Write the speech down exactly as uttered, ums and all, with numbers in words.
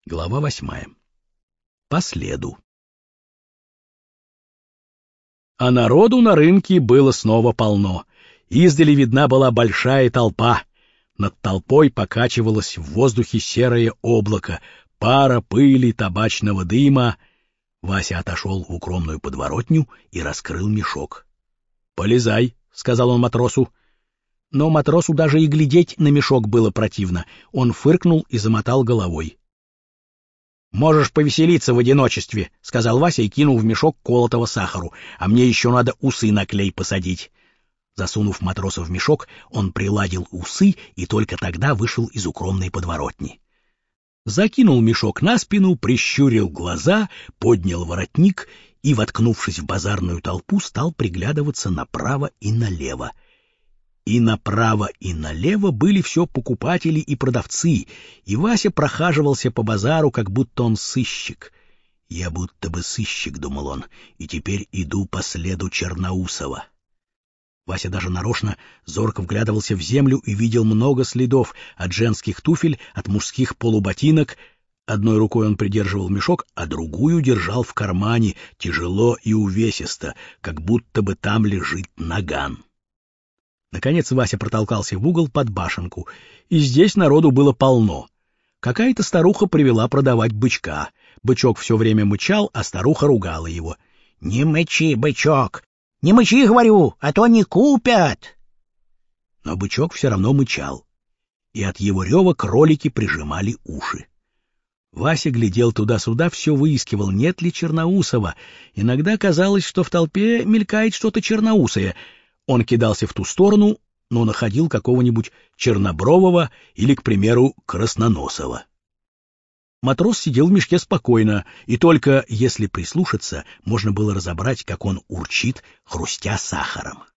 Глава восьмая. По следу. А народу на рынке было снова полно. Издали видна была большая толпа. Над толпой покачивалось в воздухе серое облако, пара, пыли, табачного дыма. Вася отошел в укромную подворотню и раскрыл мешок. — Полезай, — сказал он матросу. Но матросу даже и глядеть на мешок было противно. Он фыркнул и замотал головой. — Можешь повеселиться в одиночестве, — сказал Вася и кинул в мешок колотого сахару, — а мне еще надо усы на клей посадить. Засунув матроса в мешок, он приладил усы и только тогда вышел из укромной подворотни. Закинул мешок на спину, прищурил глаза, поднял воротник и, воткнувшись в базарную толпу, стал приглядываться направо и налево. И направо, и налево были все покупатели и продавцы, и Вася прохаживался по базару, как будто он сыщик. «Я будто бы сыщик», — думал он, — «и теперь иду по следу Черноусова». Вася даже нарочно зорко вглядывался в землю и видел много следов от женских туфель, от мужских полуботинок. Одной рукой он придерживал мешок, а другую держал в кармане, тяжело и увесисто, как будто бы там лежит наган. Наконец Вася протолкался в угол под башенку, и здесь народу было полно. Какая-то старуха привела продавать бычка. Бычок все время мычал, а старуха ругала его. — Не мычи, бычок! Не мычи, говорю, а то не купят! Но бычок все равно мычал, и от его рева кролики прижимали уши. Вася глядел туда-сюда, все выискивал, нет ли Черноусова. Иногда казалось, что в толпе мелькает что-то черноусое. Он кидался в ту сторону, но находил какого-нибудь чернобрового или, к примеру, красноносого. Матрос сидел в мешке спокойно, и только, если прислушаться, можно было разобрать, как он урчит, хрустя сахаром.